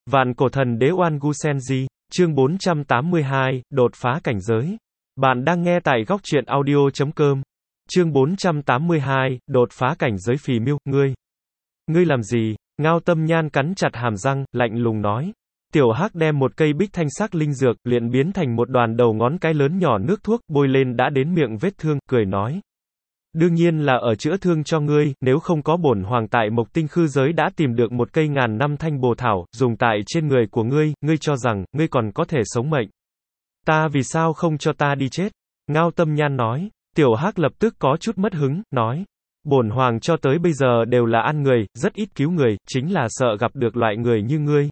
Vạn cổ thần đế Oan Gu Senji, chương 482, đột phá cảnh giới. Bạn đang nghe tại góc truyện audio.com. Chương 482, đột phá cảnh giới. Phì Miêu, ngươi làm gì? Ngao Tâm Nhan cắn chặt hàm răng, lạnh lùng nói. Tiểu Hắc đem một cây bích thanh sắc linh dược, luyện biến thành một đoàn đầu ngón cái lớn nhỏ nước thuốc, bôi lên đã đến miệng vết thương, cười nói. Đương nhiên là ở chữa thương cho ngươi, nếu không có bổn hoàng tại Mộc Tinh Khư giới đã tìm được một cây ngàn năm thanh bồ thảo, dùng tại trên người của ngươi, ngươi cho rằng, ngươi còn có thể sống mệnh. Ta vì sao không cho ta đi chết? Ngao Tâm Nhan nói. Tiểu Hắc lập tức có chút mất hứng, nói. Bổn hoàng cho tới bây giờ đều là ăn người, rất ít cứu người, chính là sợ gặp được loại người như ngươi.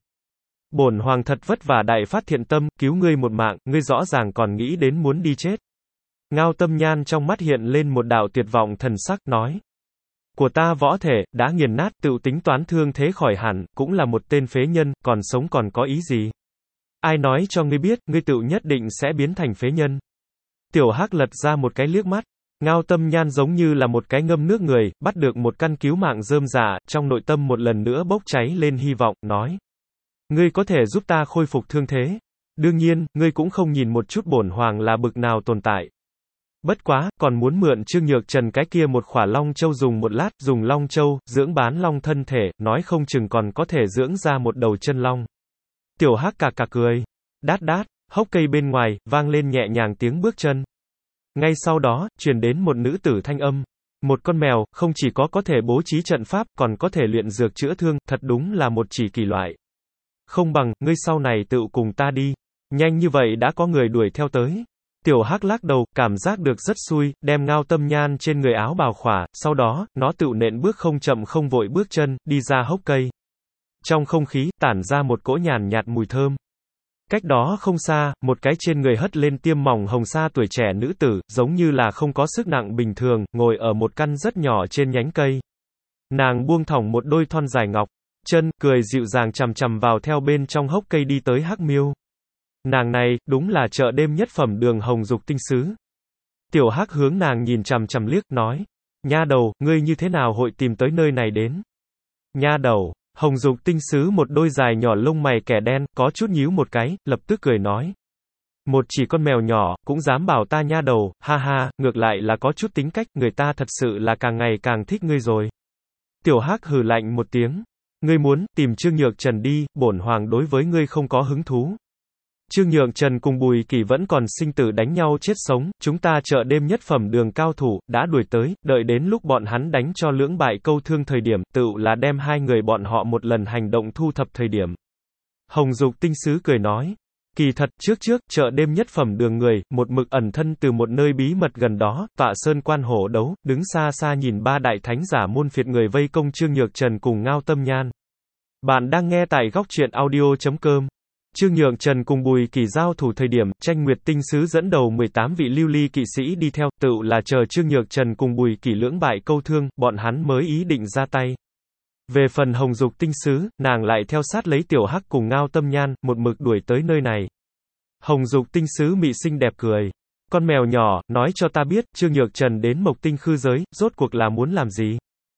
Bổn hoàng thật vất vả đại phát thiện tâm, cứu ngươi một mạng, ngươi rõ ràng còn nghĩ đến muốn đi chết. Ngao Tâm Nhan trong mắt hiện lên một đạo tuyệt vọng thần sắc, nói. Của ta võ thể, đã nghiền nát, tự tính toán thương thế khỏi hẳn, cũng là một tên phế nhân, còn sống còn có ý gì? Ai nói cho ngươi biết, ngươi tự nhất định sẽ biến thành phế nhân? Tiểu Hắc lật ra một cái liếc mắt. Ngao Tâm Nhan giống như là một cái ngâm nước người, bắt được một căn cứu mạng rơm rạ, trong nội tâm một lần nữa bốc cháy lên hy vọng, nói. Ngươi có thể giúp ta khôi phục thương thế. Đương nhiên, ngươi cũng không nhìn một chút bổn hoàng là bực nào tồn tại. Bất quá, còn muốn mượn Trương Nhược Trần cái kia một khỏa long châu dùng một lát, dùng long châu, dưỡng bán long thân thể, nói không chừng còn có thể dưỡng ra một đầu chân long. Tiểu Hắc cà cà cười. Đát đát, hốc cây bên ngoài, vang lên nhẹ nhàng tiếng bước chân. Ngay sau đó, truyền đến một nữ tử thanh âm. Một con mèo, không chỉ có thể bố trí trận pháp, còn có thể luyện dược chữa thương, thật đúng là một chỉ kỳ loại. Không bằng, ngươi sau này tự cùng ta đi. Nhanh như vậy đã có người đuổi theo tới. Tiểu Hắc lắc đầu, cảm giác được rất xui, đem Ngao Tâm Nhan trên người áo bào khỏa, sau đó, nó tự nện bước không chậm không vội bước chân, đi ra hốc cây. Trong không khí, tản ra một cỗ nhàn nhạt mùi thơm. Cách đó không xa, một cái trên người hất lên tiêm mỏng hồng sa tuổi trẻ nữ tử, giống như là không có sức nặng bình thường, ngồi ở một căn rất nhỏ trên nhánh cây. Nàng buông thõng một đôi thon dài ngọc chân, cười dịu dàng chằm chằm vào theo bên trong hốc cây đi tới Hắc Miêu. Nàng này, đúng là chợ đêm nhất phẩm Đường Hồng Dục tinh sứ. Tiểu Hắc hướng nàng nhìn chằm chằm liếc, nói. Nha đầu, ngươi như thế nào hội tìm tới nơi này đến? Nha đầu, Hồng Dục tinh sứ một đôi dài nhỏ lông mày kẻ đen, có chút nhíu một cái, lập tức cười nói. Một chỉ con mèo nhỏ, cũng dám bảo ta nha đầu, ha ha, ngược lại là có chút tính cách, người ta thật sự là càng ngày càng thích ngươi rồi. Tiểu Hắc hừ lạnh một tiếng. Ngươi muốn, tìm Trương Nhược Trần đi, bổn hoàng đối với ngươi không có hứng thú. Trương Nhược Trần cùng Bùi Kỳ vẫn còn sinh tử đánh nhau chết sống, chúng ta chợ đêm nhất phẩm Đường cao thủ, đã đuổi tới, đợi đến lúc bọn hắn đánh cho lưỡng bại câu thương thời điểm, tự là đem hai người bọn họ một lần hành động thu thập thời điểm. Hồng Dục tinh sứ cười nói. Kỳ thật, trước, chợ đêm nhất phẩm Đường người, một mực ẩn thân từ một nơi bí mật gần đó, tọa sơn quan hổ đấu, đứng xa xa nhìn ba đại thánh giả môn phiệt người vây công Trương Nhược Trần cùng Ngao Tâm Nhan. Bạn đang nghe tại góc truyện audio.com. Trương Nhược Trần cùng Bùi Kỳ giao thủ thời điểm, Tranh Nguyệt tinh sứ dẫn đầu 18 vị lưu ly kỵ sĩ đi theo, tự là chờ Trương Nhược Trần cùng Bùi Kỳ lưỡng bại câu thương, bọn hắn mới ý định ra tay. Về phần Hồng Dục tinh sứ, nàng lại theo sát lấy Tiểu Hắc cùng Ngao Tâm Nhan, một mực đuổi tới nơi này. Hồng Dục tinh sứ mị xinh đẹp cười. Con mèo nhỏ, nói cho ta biết, Trương Nhược Trần đến Mộc Tinh Khư giới, rốt cuộc là muốn làm gì?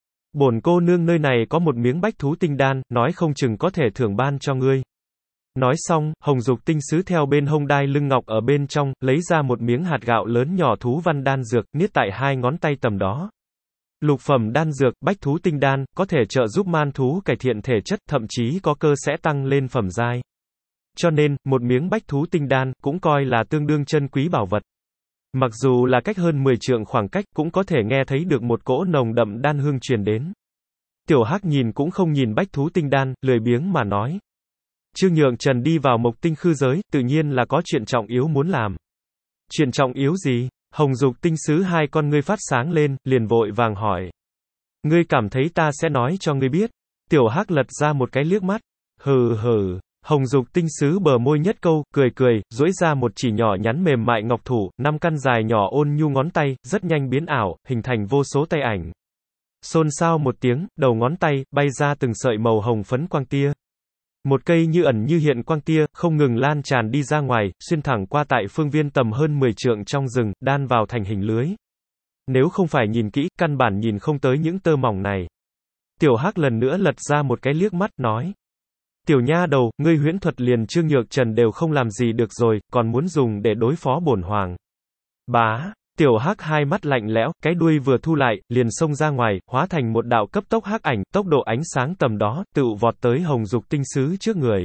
Bổn cô nương nơi này có một miếng bách thú tinh đan, nói không chừng có thể thưởng ban cho ngươi. Nói xong, Hồng Dục tinh sứ theo bên hông đai lưng ngọc ở bên trong, lấy ra một miếng hạt gạo lớn nhỏ thú văn đan dược, niết tại hai ngón tay tầm đó. Lục phẩm đan dược, bách thú tinh đan, có thể trợ giúp man thú cải thiện thể chất, thậm chí có cơ sẽ tăng lên phẩm giai. Cho nên, một miếng bách thú tinh đan, cũng coi là tương đương chân quý bảo vật. Mặc dù là cách hơn 10 trượng khoảng cách, cũng có thể nghe thấy được một cỗ nồng đậm đan hương truyền đến. Tiểu Hắc nhìn cũng không nhìn bách thú tinh đan, lười biếng mà nói. Trương Nhược Trần đi vào Mộc Tinh Khư giới, tự nhiên là có chuyện trọng yếu muốn làm. Chuyện trọng yếu gì? Hồng Dục tinh sứ hai con ngươi phát sáng lên, liền vội vàng hỏi. Ngươi cảm thấy ta sẽ nói cho ngươi biết. Tiểu Hắc lật ra một cái liếc mắt. Hừ hừ. Hồng Dục tinh sứ bờ môi nhất câu, cười, duỗi ra một chỉ nhỏ nhắn mềm mại ngọc thủ, 5 căn dài nhỏ ôn nhu ngón tay, rất nhanh biến ảo, hình thành vô số tay ảnh. Xôn xao một tiếng, đầu ngón tay, bay ra từng sợi màu hồng phấn quang tia. Một cây như ẩn như hiện quang tia, không ngừng lan tràn đi ra ngoài, xuyên thẳng qua tại phương viên tầm hơn 10 trượng trong rừng, đan vào thành hình lưới. Nếu không phải nhìn kỹ, căn bản nhìn không tới những tơ mỏng này. Tiểu Hắc lần nữa lật ra một cái liếc mắt, nói. Tiểu nha đầu, ngươi huyễn thuật liền Trương Nhược Trần đều không làm gì được rồi, còn muốn dùng để đối phó bổn hoàng. Bá, tiểu hắc hai mắt lạnh lẽo, cái đuôi vừa thu lại, liền xông ra ngoài, hóa thành một đạo cấp tốc hắc ảnh, tốc độ ánh sáng tầm đó, tựu vọt tới Hồng Dục Tinh Sứ trước người.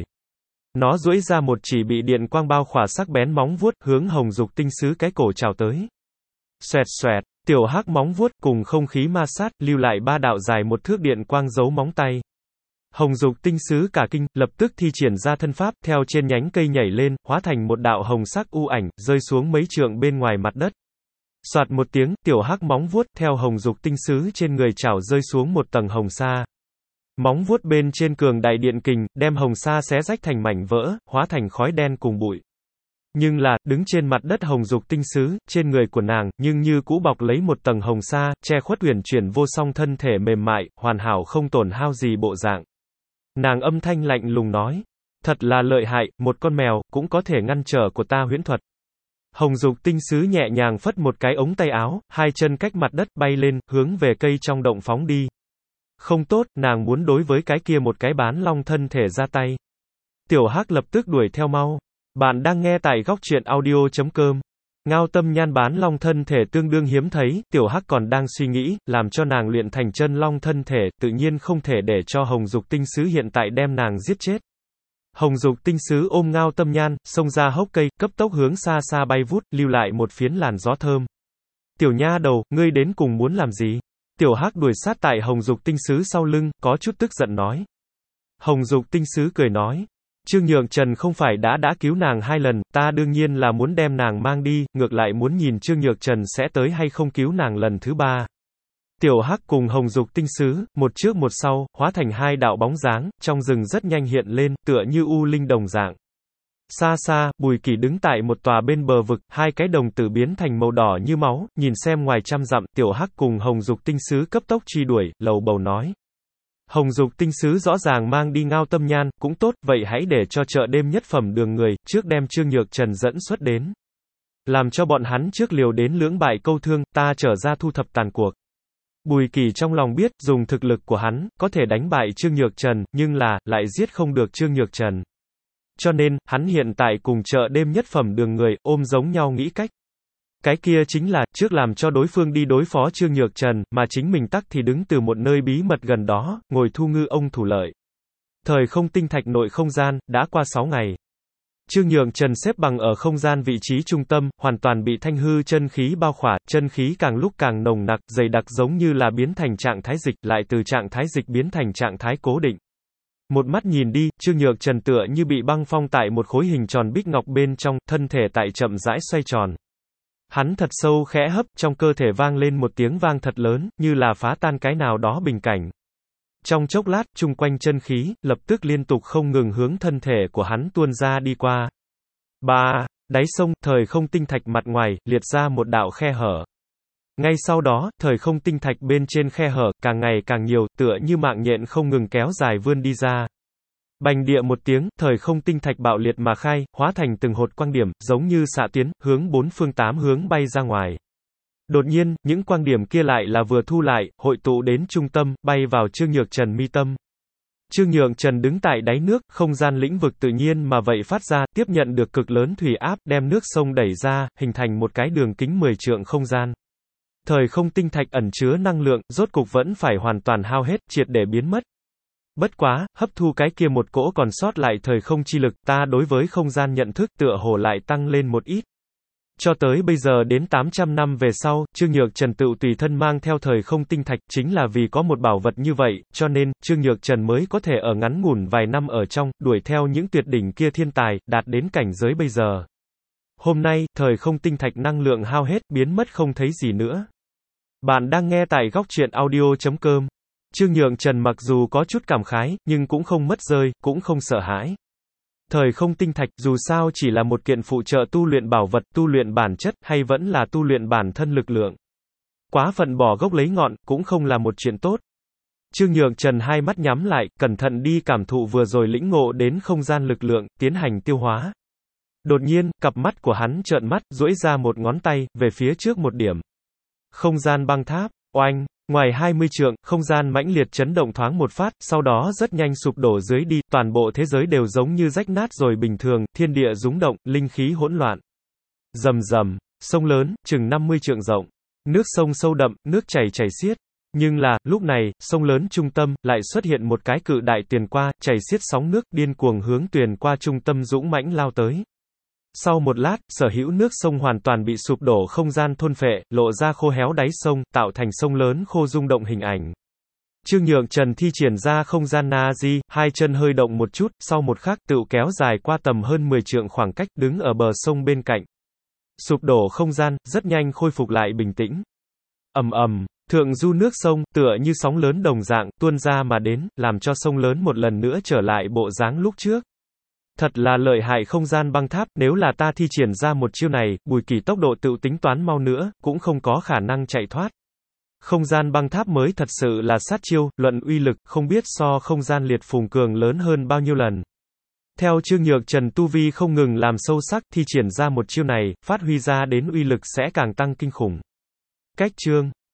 Nó duỗi ra một chỉ bị điện quang bao khỏa sắc bén móng vuốt, hướng Hồng Dục Tinh Sứ cái cổ chào tới. Xoẹt xoẹt, tiểu hắc móng vuốt cùng không khí ma sát, lưu lại ba đạo dài một thước điện quang giấu móng tay. Hồng Dục Tinh Sứ cả kinh, lập tức thi triển ra thân pháp, theo trên nhánh cây nhảy lên, hóa thành một đạo hồng sắc u ảnh, rơi xuống mấy trượng bên ngoài mặt đất. Soạt một tiếng, tiểu hắc móng vuốt, theo Hồng Dục Tinh Sứ trên người chảo rơi xuống một tầng hồng sa. Móng vuốt bên trên cường đại điện kình, đem hồng sa xé rách thành mảnh vỡ, hóa thành khói đen cùng bụi. Nhưng là, đứng trên mặt đất Hồng Dục Tinh Sứ, trên người của nàng, nhưng như cũ bọc lấy một tầng hồng sa, che khuất uyển chuyển vô song thân thể mềm mại, hoàn hảo không tổn hao gì bộ dạng. Nàng âm thanh lạnh lùng nói, thật là lợi hại, một con mèo, cũng có thể ngăn trở của ta huyễn thuật. Hồng Dục Tinh Sứ nhẹ nhàng phất một cái ống tay áo, hai chân cách mặt đất bay lên, hướng về cây trong động phóng đi. Không tốt, nàng muốn đối với cái kia một cái bán long thân thể ra tay. Tiểu Hắc lập tức đuổi theo mau. Bạn đang nghe tại góc truyện audio.com. Ngao Tâm Nhan bán long thân thể tương đương hiếm thấy, Tiểu Hắc còn đang suy nghĩ, làm cho nàng luyện thành chân long thân thể, tự nhiên không thể để cho Hồng Dục Tinh Sứ hiện tại đem nàng giết chết. Hồng Dục Tinh Sứ ôm Ngao Tâm Nhan, xông ra hốc cây, cấp tốc hướng xa xa bay vút, lưu lại một phiến làn gió thơm. Tiểu nha đầu, ngươi đến cùng muốn làm gì? Tiểu Hắc đuổi sát tại Hồng Dục Tinh Sứ sau lưng, có chút tức giận nói. Hồng Dục Tinh Sứ cười nói. Trương Nhược Trần không phải đã cứu nàng 2 lần, ta đương nhiên là muốn đem nàng mang đi, ngược lại muốn nhìn Trương Nhược Trần sẽ tới hay không cứu nàng lần thứ 3. Tiểu Hắc cùng Hồng Dục Tinh Sứ, một trước một sau, hóa thành 2 đạo bóng dáng, trong rừng rất nhanh hiện lên, tựa như u linh đồng dạng. Xa xa, Bùi Kỷ đứng tại một tòa bên bờ vực, 2 cái đồng tử biến thành màu đỏ như máu, nhìn xem ngoài trăm dặm, Tiểu Hắc cùng Hồng Dục Tinh Sứ cấp tốc truy đuổi, lầu bầu nói. Hồng Dục Tinh Sứ rõ ràng mang đi Ngao Tâm Nhan, cũng tốt, vậy hãy để cho chợ đêm nhất phẩm đường người, trước đem Trương Nhược Trần dẫn xuất đến. Làm cho bọn hắn trước liều đến lưỡng bại câu thương, ta trở ra thu thập tàn cuộc. Bùi Kỷ trong lòng biết, dùng thực lực của hắn, có thể đánh bại Trương Nhược Trần, nhưng là, lại giết không được Trương Nhược Trần. Cho nên, hắn hiện tại cùng chợ đêm nhất phẩm đường người, ôm giống nhau nghĩ cách. Cái kia chính là, trước làm cho đối phương đi đối phó Trương Nhược Trần, mà chính mình tắc thì đứng từ một nơi bí mật gần đó, ngồi thu ngư ông thủ lợi. Thời không tinh thạch nội không gian, đã qua 6 ngày. Trương Nhược Trần xếp bằng ở không gian vị trí trung tâm, hoàn toàn bị thanh hư chân khí bao khỏa, chân khí càng lúc càng nồng nặc, dày đặc giống như là biến thành trạng thái dịch, lại từ trạng thái dịch biến thành trạng thái cố định. Một mắt nhìn đi, Trương Nhược Trần tựa như bị băng phong tại một khối hình tròn bích ngọc bên trong, thân thể tại chậm rãi xoay tròn. Hắn thật sâu khẽ hấp, trong cơ thể vang lên một tiếng vang thật lớn, như là phá tan cái nào đó bình cảnh. Trong chốc lát, chung quanh chân khí, lập tức liên tục không ngừng hướng thân thể của hắn tuôn ra đi qua. Đáy sông, thời không tinh thạch mặt ngoài, liệt ra một đạo khe hở. Ngay sau đó, thời không tinh thạch bên trên khe hở, càng ngày càng nhiều, tựa như mạng nhện không ngừng kéo dài vươn đi ra. Bành địa một tiếng, thời không tinh thạch bạo liệt mà khai, hóa thành từng hột quang điểm, giống như xạ tuyến, hướng 4 phương 8 hướng bay ra ngoài. Đột nhiên, những quang điểm kia lại là vừa thu lại, hội tụ đến trung tâm, bay vào Trương Nhược Trần mi tâm. Trương Nhược Trần đứng tại đáy nước, không gian lĩnh vực tự nhiên mà vậy phát ra, tiếp nhận được cực lớn thủy áp, đem nước sông đẩy ra, hình thành một cái đường kính 10 trượng không gian. Thời không tinh thạch ẩn chứa năng lượng, rốt cục vẫn phải hoàn toàn hao hết, triệt để biến mất. Bất quá, hấp thu cái kia một cỗ còn sót lại thời không chi lực, ta đối với không gian nhận thức tựa hồ lại tăng lên một ít. Cho tới bây giờ đến 800 năm về sau, Trương Nhược Trần tự tùy thân mang theo thời không tinh thạch, chính là vì có một bảo vật như vậy, cho nên, Trương Nhược Trần mới có thể ở ngắn ngủn vài năm ở trong, đuổi theo những tuyệt đỉnh kia thiên tài, đạt đến cảnh giới bây giờ. Hôm nay, thời không tinh thạch năng lượng hao hết, biến mất không thấy gì nữa. Bạn đang nghe tại góc truyện audio.com. Trương Nhược Trần mặc dù có chút cảm khái, nhưng cũng không mất rơi, cũng không sợ hãi. Thời không tinh thạch, dù sao chỉ là một kiện phụ trợ tu luyện bảo vật, tu luyện bản chất, hay vẫn là tu luyện bản thân lực lượng. Quá phận bỏ gốc lấy ngọn, cũng không là một chuyện tốt. Trương Nhược Trần hai mắt nhắm lại, cẩn thận đi cảm thụ vừa rồi lĩnh ngộ đến không gian lực lượng, tiến hành tiêu hóa. Đột nhiên, cặp mắt của hắn trợn mắt, duỗi ra một ngón tay, về phía trước một điểm. Không gian băng tháp, oanh, Ngoài 20 trượng, không gian mãnh liệt chấn động thoáng một phát, sau đó rất nhanh sụp đổ dưới đi, toàn bộ thế giới đều giống như rách nát rồi bình thường, thiên địa rúng động, linh khí hỗn loạn. Rầm rầm, sông lớn, chừng 50 trượng rộng. Nước sông sâu đậm, nước chảy chảy xiết. Nhưng là, lúc này, sông lớn trung tâm, lại xuất hiện một cái cự đại tiền qua, chảy xiết sóng nước, điên cuồng hướng tuyền qua trung tâm dũng mãnh lao tới. Sau một lát, sở hữu nước sông hoàn toàn bị sụp đổ không gian thôn phệ, lộ ra khô héo đáy sông, tạo thành sông lớn khô rung động hình ảnh. Trương Nhượng Trần thi triển ra không gian Na-di, hai chân hơi động một chút, sau một khắc, tựu kéo dài qua tầm hơn 10 trượng khoảng cách, đứng ở bờ sông bên cạnh. Sụp đổ không gian, rất nhanh khôi phục lại bình tĩnh. Ầm ầm, thượng du nước sông, tựa như sóng lớn đồng dạng, tuôn ra mà đến, làm cho sông lớn một lần nữa trở lại bộ dáng lúc trước. Thật là lợi hại không gian băng tháp, nếu là ta thi triển ra một chiêu này, Bùi Kỳ tốc độ tự tính toán mau nữa, cũng không có khả năng chạy thoát. Không gian băng tháp mới thật sự là sát chiêu, luận uy lực, không biết so không gian liệt phùng cường lớn hơn bao nhiêu lần. Theo Trương Nhược Trần tu vi không ngừng làm sâu sắc, thi triển ra một chiêu này, phát huy ra đến uy lực sẽ càng tăng kinh khủng. Cách chương